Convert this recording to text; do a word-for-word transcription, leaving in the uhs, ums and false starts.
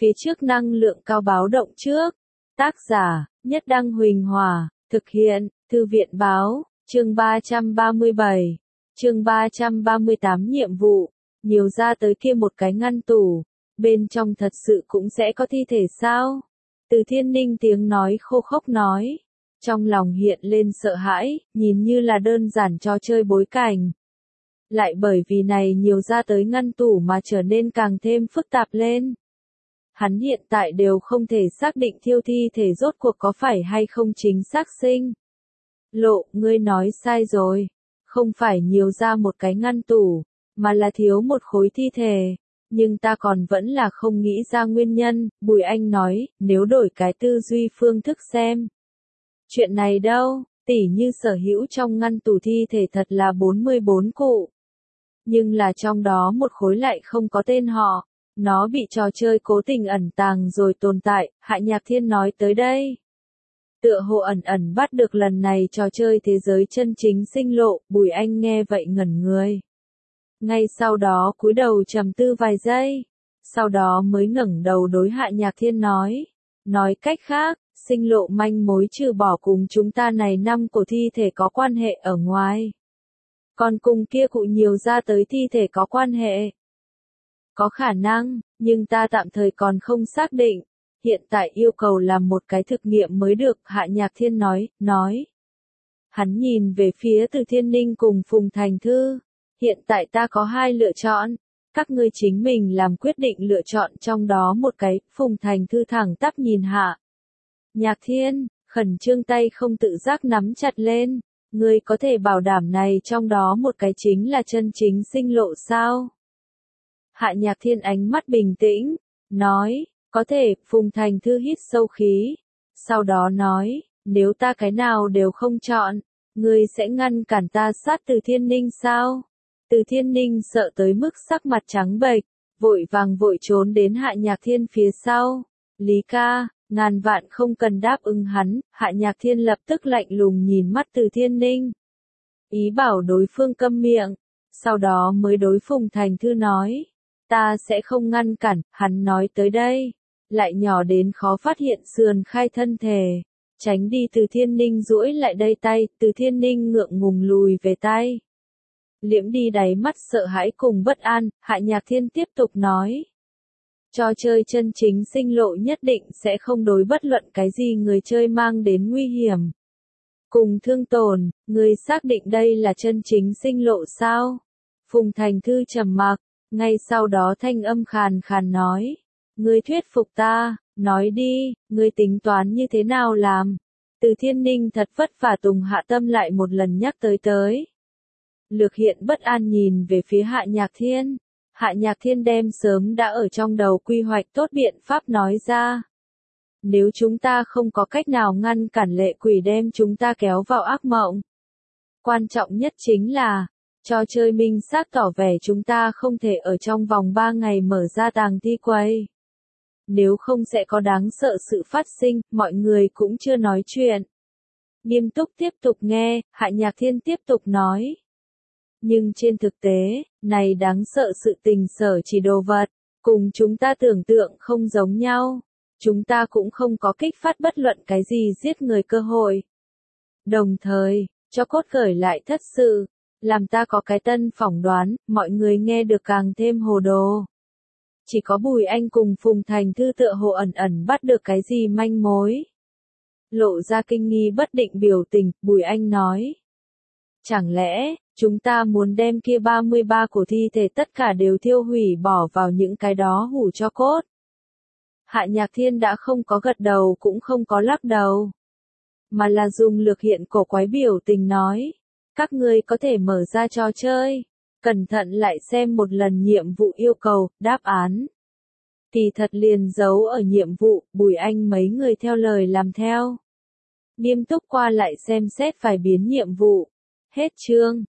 Phía trước năng lượng cao báo động trước. Tác giả, Nhất Đăng Huỳnh Hòa, thực hiện, Thư viện báo, chương ba trăm ba mươi bảy, chương ba trăm ba mươi tám nhiệm vụ, nhiều ra tới kia một cái ngăn tủ, bên trong thật sự cũng sẽ có thi thể sao? Từ Thiên Ninh tiếng nói khô khốc nói, trong lòng hiện lên sợ hãi, nhìn như là đơn giản trò chơi bối cảnh. Lại bởi vì này nhiều ra tới ngăn tủ mà trở nên càng thêm phức tạp lên. Hắn hiện tại đều không thể xác định thiêu thi thể rốt cuộc có phải hay không chính xác sinh. Lộ, ngươi nói sai rồi. Không phải nhiều ra một cái ngăn tủ, mà là thiếu một khối thi thể. Nhưng ta còn vẫn là không nghĩ ra nguyên nhân, Bùi Anh nói, nếu đổi cái tư duy phương thức xem. Chuyện này đâu, tỉ như sở hữu trong ngăn tủ thi thể thật là bốn mươi bốn cụ. Nhưng là trong đó một khối lại không có tên họ. Nó bị trò chơi cố tình ẩn tàng rồi tồn tại, Hạ Nhạc Thiên nói tới đây. Tựa hồ ẩn ẩn bắt được lần này trò chơi thế giới chân chính sinh lộ, Bùi Anh nghe vậy ngẩn người. Ngay sau đó cúi đầu trầm tư vài giây, sau đó mới ngẩng đầu đối Hạ Nhạc Thiên nói. Nói cách khác, sinh lộ manh mối trừ bỏ cùng chúng ta này năm của thi thể có quan hệ ở ngoài. Còn cùng kia cụ nhiều ra tới thi thể có quan hệ. Có khả năng, nhưng ta tạm thời còn không xác định. Hiện tại yêu cầu làm một cái thực nghiệm mới được, Hạ Nhạc Thiên nói, nói. Hắn nhìn về phía Từ Thiên Ninh cùng Phùng Thành Thư. Hiện tại ta có hai lựa chọn. Các ngươi chính mình làm quyết định lựa chọn trong đó một cái, Phùng Thành Thư thẳng tắp nhìn Hạ Nhạc Thiên, khẩn trương tay không tự giác nắm chặt lên. Ngươi có thể bảo đảm này trong đó một cái chính là chân chính sinh lộ sao? Hạ Nhạc Thiên ánh mắt bình tĩnh, nói, có thể, Phùng Thành Thư hít sâu khí. Sau đó nói, nếu ta cái nào đều không chọn, ngươi sẽ ngăn cản ta sát Từ Thiên Ninh sao? Từ Thiên Ninh sợ tới mức sắc mặt trắng bệch, vội vàng vội trốn đến Hạ Nhạc Thiên phía sau. Lý ca, ngàn vạn không cần đáp ứng hắn, Hạ Nhạc Thiên lập tức lạnh lùng nhìn mắt Từ Thiên Ninh. Ý bảo đối phương câm miệng, sau đó mới đối Phùng Thành Thư nói. Ta sẽ không ngăn cản, hắn nói tới đây. Lại nhỏ đến khó phát hiện sườn khai thân thể. Tránh đi Từ Thiên Ninh duỗi lại đây tay, Từ Thiên Ninh ngượng ngùng lùi về tay. Liễm đi đáy mắt sợ hãi cùng bất an, Hạ Nhạc Thiên tiếp tục nói. Trò chơi chân chính sinh lộ nhất định sẽ không đối bất luận cái gì người chơi mang đến nguy hiểm. Cùng thương tổn, người xác định đây là chân chính sinh lộ sao? Phùng Thành Thư trầm mặc. Ngay sau đó thanh âm khàn khàn nói, ngươi thuyết phục ta, nói đi, ngươi tính toán như thế nào làm? Từ Thiên Ninh thật vất vả tùng hạ tâm lại một lần nhắc tới tới. Lược hiện bất an nhìn về phía Hạ Nhạc Thiên. Hạ Nhạc Thiên đem sớm đã ở trong đầu quy hoạch tốt biện pháp nói ra. Nếu chúng ta không có cách nào ngăn cản lệ quỷ đem chúng ta kéo vào ác mộng. Quan trọng nhất chính là, trò chơi minh xác tỏ vẻ chúng ta không thể ở trong vòng ba ngày mở ra tàng thi quầy. Nếu không sẽ có đáng sợ sự phát sinh, mọi người cũng chưa nói chuyện. Nghiêm túc tiếp tục nghe, Hạ Nhạc Thiên tiếp tục nói. Nhưng trên thực tế, này đáng sợ sự tình sở chỉ đồ vật, cùng chúng ta tưởng tượng không giống nhau. Chúng ta cũng không có kích phát bất luận cái gì giết người cơ hội. Đồng thời, cho cốt khởi lại thất sự. Làm ta có cái tân phỏng đoán, mọi người nghe được càng thêm hồ đồ. Chỉ có Bùi Anh cùng Phùng Thành Thư tựa hồ ẩn ẩn bắt được cái gì manh mối. Lộ ra kinh nghi bất định biểu tình, Bùi Anh nói. Chẳng lẽ, chúng ta muốn đem kia ba mươi ba của thi thể tất cả đều thiêu hủy bỏ vào những cái đó hủ cho cốt. Hạ Nhạc Thiên đã không có gật đầu cũng không có lắc đầu. Mà là dùng lược hiện cổ quái biểu tình nói. Các ngươi có thể mở ra trò chơi, cẩn thận lại xem một lần nhiệm vụ yêu cầu, đáp án. Kỳ thật liền giấu ở nhiệm vụ, Bùi Anh mấy người theo lời làm theo. Nghiêm túc qua lại xem xét vài biến nhiệm vụ. Hết chương.